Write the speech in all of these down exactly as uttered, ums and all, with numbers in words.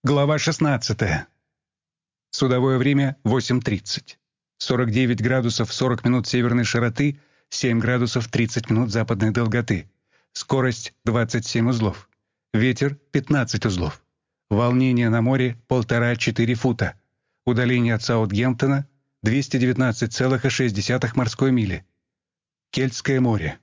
Глава шестнадцатая. Судовое время восемь тридцать. сорок девять градусов сорок минут северной широты, семь градусов тридцать минут западной долготы. Скорость двадцать семь узлов. Ветер пятнадцать узлов. Волнение на море полтора-четыре фута. Удаление от Саутгемптона двести девятнадцать целых шесть десятых морской мили. Кельтское море.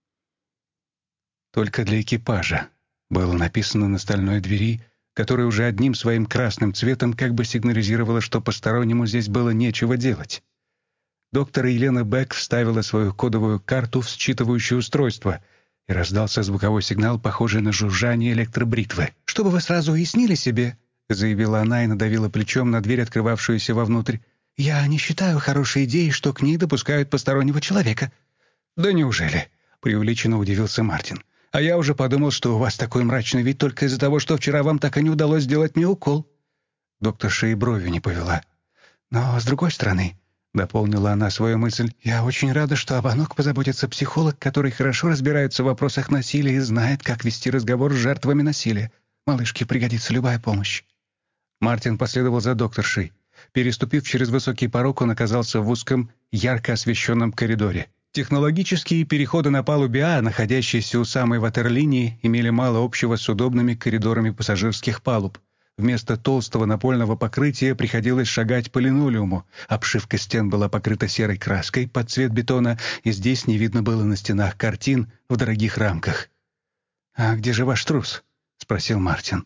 Только для экипажа было написано на стальной двери, которая уже одним своим красным цветом как бы сигнализировала, что постороннему здесь было нечего делать. Доктор Елена Бек вставила свою кодовую карту в считывающее устройство, и раздался звуковой сигнал, похожий на жужжание электробритвы. «Чтобы вы сразу уяснили себе», — заявила она и надавила плечом на дверь, открывавшуюся вовнутрь, «я не считаю хорошей идеей, что к ней допускают постороннего человека». «Да неужели?» — преувеличенно удивился Мартин. «А я уже подумал, что у вас такой мрачный вид только из-за того, что вчера вам так и не удалось сделать мне укол». Докторша и бровью не повела. «Но, с другой стороны, — дополнила она свою мысль, — я очень рада, что обо ног позаботится психолог, который хорошо разбирается в вопросах насилия и знает, как вести разговор с жертвами насилия. Малышке пригодится любая помощь». Мартин последовал за докторшей. Переступив через высокий порог, он оказался в узком, ярко освещенном коридоре. Технологические переходы на палубе А, находящиеся у самой ватерлинии, имели мало общего с удобными коридорами пассажирских палуб. Вместо толстого напольного покрытия приходилось шагать по линолеуму. Обшивка стен была покрыта серой краской под цвет бетона, и здесь не видно было на стенах картин в дорогих рамках. «А где же ваш трус?» — спросил Мартин.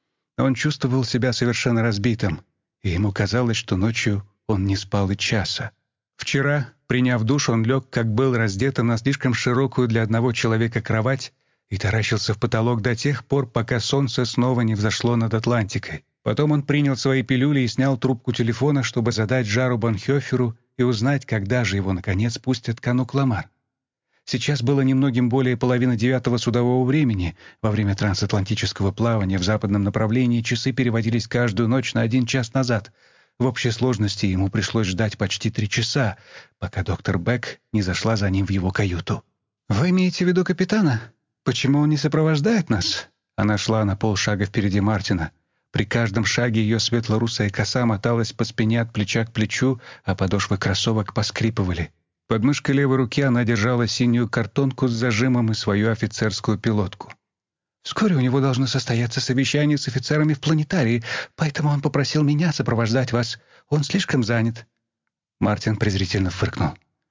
Он чувствовал себя совершенно разбитым, и ему казалось, что ночью он не спал и часа. Вчера, приняв душ, он лег, как был, раздетым на слишком широкую для одного человека кровать и таращился в потолок до тех пор, пока солнце снова не взошло над Атлантикой. Потом он принял свои пилюли и снял трубку телефона, чтобы задать Жару Бонхёферу и узнать, когда же его, наконец, пустят к Анук-Ламар. Сейчас было немногим более половины девятого судового времени. Во время трансатлантического плавания в западном направлении часы переводились каждую ночь на один час назад. В общей сложности ему пришлось ждать почти три часа, пока доктор Бек не зашла за ним в его каюту. «Вы имеете в виду капитана? Почему он не сопровождает нас?» Она шла на полшага впереди Мартина. При каждом шаге ее светло-русая коса моталась по спине от плеча к плечу, а подошвы кроссовок поскрипывали. Под мышкой левой руки она держала синюю картонку с зажимом и свою офицерскую пилотку. «Вскоре у него должно состояться совещание с офицерами в планетарии, поэтому он попросил меня сопровождать вас. Он слишком занят». Мартин презрительно фыркнул.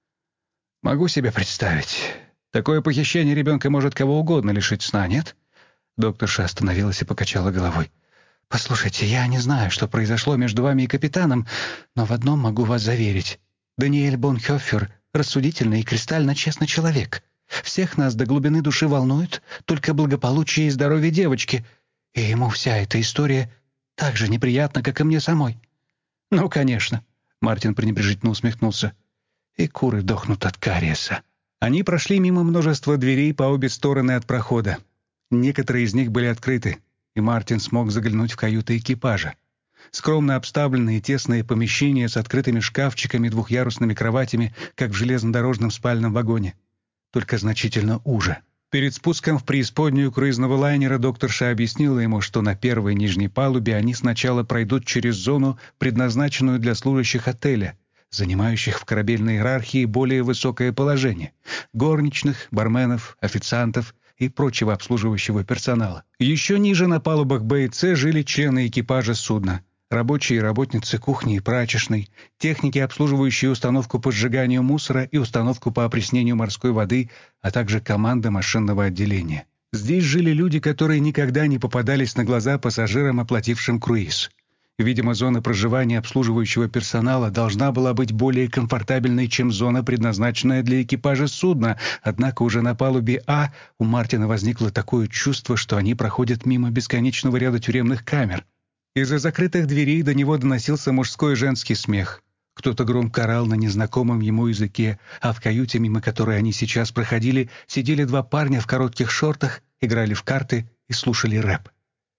«Могу себе представить. Такое похищение ребенка может кого угодно лишить сна, нет?» Докторша остановилась и покачала головой. «Послушайте, я не знаю, что произошло между вами и капитаном, но в одном могу вас заверить. Даниэль Бонхёфер — рассудительный и кристально честный человек. Всех нас до глубины души волнует только благополучие и здоровье девочки, и ему вся эта история так же неприятна, как и мне самой». «Ну, конечно», — Мартин пренебрежительно усмехнулся. «И куры дохнут от кариеса». Они прошли мимо множества дверей по обе стороны от прохода. Некоторые из них были открыты, и Мартин смог заглянуть в каюты экипажа. Скромно обставленные тесные помещения с открытыми шкафчиками и двухъярусными кроватями, как в железнодорожном спальном вагоне, только значительно уже. Перед спуском в преисподнюю круизного лайнера докторша объяснила ему, что на первой нижней палубе они сначала пройдут через зону, предназначенную для служащих отеля, занимающих в корабельной иерархии более высокое положение — горничных, барменов, официантов и прочего обслуживающего персонала. Еще ниже на палубах Б и С жили члены экипажа судна, рабочие и работницы кухни и прачечной, техники, обслуживающие установку по сжиганию мусора и установку по опреснению морской воды, а также команда машинного отделения. Здесь жили люди, которые никогда не попадались на глаза пассажирам, оплатившим круиз. Видимо, зона проживания обслуживающего персонала должна была быть более комфортабельной, чем зона, предназначенная для экипажа судна, однако уже на палубе А у Мартина возникло такое чувство, что они проходят мимо бесконечного ряда тюремных камер. Из-за закрытых дверей до него доносился мужской и женский смех. Кто-то громко орал на незнакомом ему языке, а в каюте, мимо которой они сейчас проходили, сидели два парня в коротких шортах, играли в карты и слушали рэп.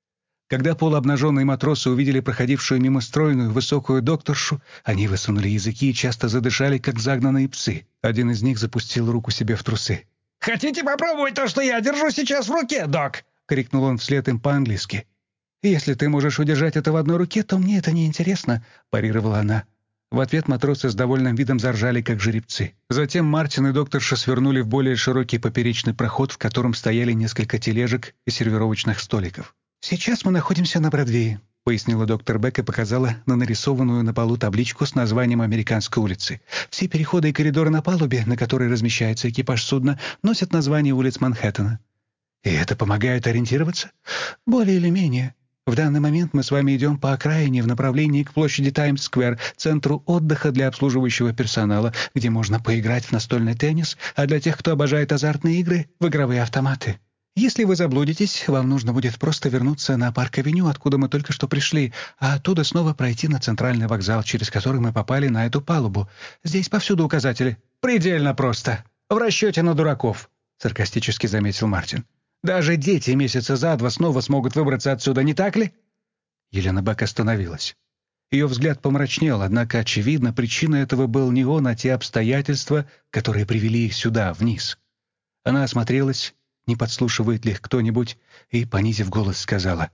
Когда полуобнаженные матросы увидели проходившую мимо стройную высокую докторшу, они высунули языки и часто задышали, как загнанные псы. Один из них запустил руку себе в трусы. «Хотите попробовать то, что я держу сейчас в руке, док?» — крикнул он вслед им по-английски. «Если ты можешь удержать это в одной руке, то мне это не интересно», — парировала она. В ответ матросы с довольным видом заржали, как жеребцы. Затем Мартин и докторша свернули в более широкий поперечный проход, в котором стояли несколько тележек и сервировочных столиков. «Сейчас мы находимся на Бродвее», — пояснила доктор Бек и показала на нарисованную на полу табличку с названием Американской улицы. «Все переходы и коридоры на палубе, на которой размещается экипаж судна, носят название улиц Манхэттена». «И это помогает ориентироваться?» «Более или менее. В данный момент мы с вами идем по окраине в направлении к площади Таймс-сквер, центру отдыха для обслуживающего персонала, где можно поиграть в настольный теннис, а для тех, кто обожает азартные игры, в игровые автоматы. Если вы заблудитесь, вам нужно будет просто вернуться на Парк-авеню, откуда мы только что пришли, а оттуда снова пройти на центральный вокзал, через который мы попали на эту палубу. Здесь повсюду указатели». «Предельно просто. В расчете на дураков», — саркастически заметил Мартин. «Даже дети месяца за два снова смогут выбраться отсюда, не так ли?» Елена Бек остановилась. Ее взгляд помрачнел, однако, очевидно, причиной этого был не он, а те обстоятельства, которые привели их сюда, вниз. Она осмотрелась, не подслушивает ли их кто-нибудь, и, понизив голос, сказала: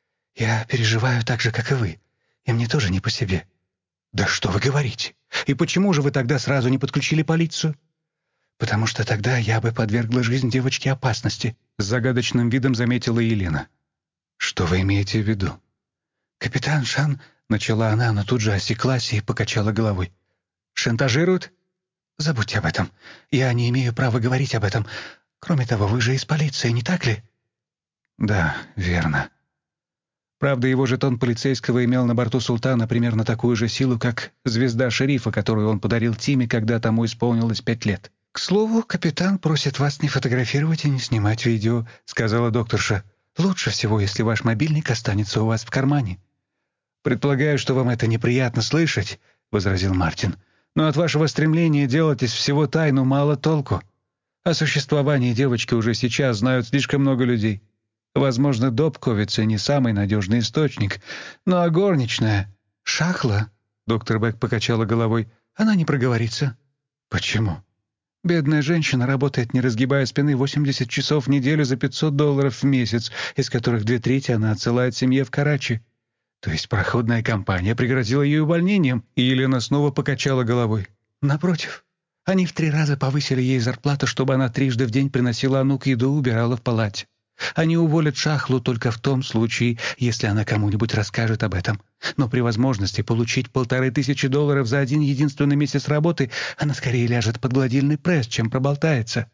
«Я переживаю так же, как и вы, и мне тоже не по себе». «Да что вы говорите? И почему же вы тогда сразу не подключили полицию?» «Потому что тогда я бы подвергла жизнь девочки опасности», — с загадочным видом заметила Елена. «Что вы имеете в виду?» «Капитан Шан», — начала она, но тут же осеклась и покачала головой. «Шантажируют?» «Забудьте об этом. Я не имею права говорить об этом. Кроме того, вы же из полиции, не так ли?» «Да, верно». Правда, его жетон полицейского имел на борту «Султана» примерно такую же силу, как звезда шерифа, которую он подарил Тиме, когда тому исполнилось пять лет. «К слову, капитан просит вас не фотографировать и не снимать видео», — сказала докторша. «Лучше всего, если ваш мобильник останется у вас в кармане». «Предполагаю, что вам это неприятно слышать», — возразил Мартин. «Но от вашего стремления делать из всего тайну мало толку. О существовании девочки уже сейчас знают слишком много людей. Возможно, Добковица не самый надежный источник, но а горничная...» «Шахла», — доктор Бек покачала головой, — «она не проговорится». «Почему?» «Бедная женщина работает, не разгибая спины, восемьдесят часов в неделю за пятьсот долларов в месяц, из которых две трети она отсылает семье в Карачи». То есть проходная компания пригрозила ей увольнением, и Елена снова покачала головой. «Напротив, они в три раза повысили ей зарплату, чтобы она трижды в день приносила Анук еду и убирала в палате. Они уволят Шахлу только в том случае, если она кому-нибудь расскажет об этом. Но при возможности получить полторы тысячи долларов за один единственный месяц работы она скорее ляжет под гладильный пресс, чем проболтается».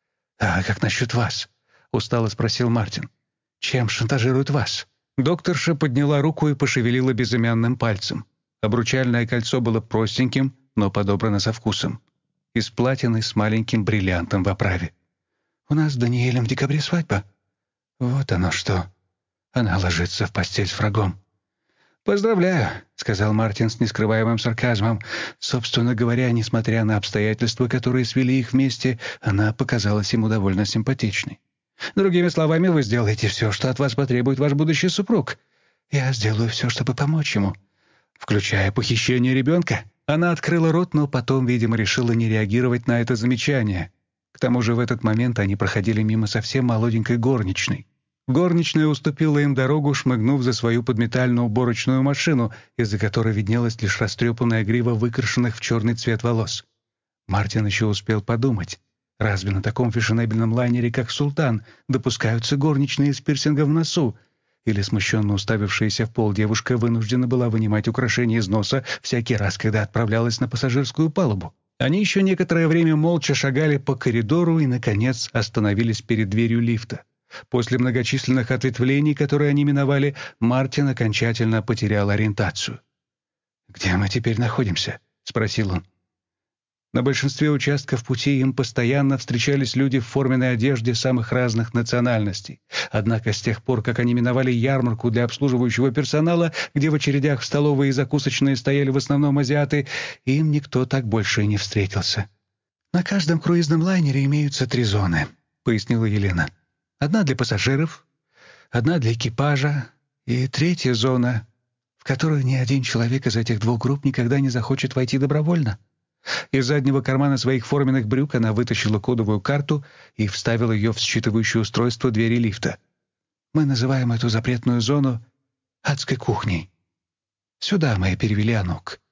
«А как насчет вас?» — устало спросил Мартин. «Чем шантажируют вас?» Докторша подняла руку и пошевелила безымянным пальцем. Обручальное кольцо было простеньким, но подобрано со вкусом. Из платины с маленьким бриллиантом в оправе. «У нас с Даниэлем в декабре свадьба». «Вот оно что. Она ложится в постель с врагом». «Поздравляю», — сказал Мартин с нескрываемым сарказмом. Собственно говоря, несмотря на обстоятельства, которые свели их вместе, она показалась ему довольно симпатичной. «Другими словами, вы сделаете все, что от вас потребует ваш будущий супруг». «Я сделаю все, чтобы помочь ему». «Включая похищение ребенка?» Она открыла рот, но потом, видимо, решила не реагировать на это замечание. К тому же в этот момент они проходили мимо совсем молоденькой горничной. Горничная уступила им дорогу, шмыгнув за свою подметально-уборочную машину, из-за которой виднелась лишь растрепанная грива выкрашенных в черный цвет волос. Мартин еще успел подумать, разве на таком фешенебельном лайнере, как «Султан», допускаются горничные с пирсингом в носу? Или смущенно уставившаяся в пол девушка вынуждена была вынимать украшения из носа всякий раз, когда отправлялась на пассажирскую палубу? Они еще некоторое время молча шагали по коридору и, наконец, остановились перед дверью лифта. После многочисленных ответвлений, которые они миновали, Мартин окончательно потерял ориентацию. «Где мы теперь находимся?» — спросил он. На большинстве участков пути им постоянно встречались люди в форменной одежде самых разных национальностей. Однако с тех пор, как они миновали ярмарку для обслуживающего персонала, где в очередях в столовые и закусочные стояли в основном азиаты, им никто так больше и не встретился. «На каждом круизном лайнере имеются три зоны», — пояснила Елена. «Одна для пассажиров, одна для экипажа и третья зона, в которую ни один человек из этих двух групп никогда не захочет войти добровольно». Из заднего кармана своих форменных брюк она вытащила кодовую карту и вставила ее в считывающее устройство двери лифта. «Мы называем эту запретную зону адской кухней. Сюда мы перевели Анук.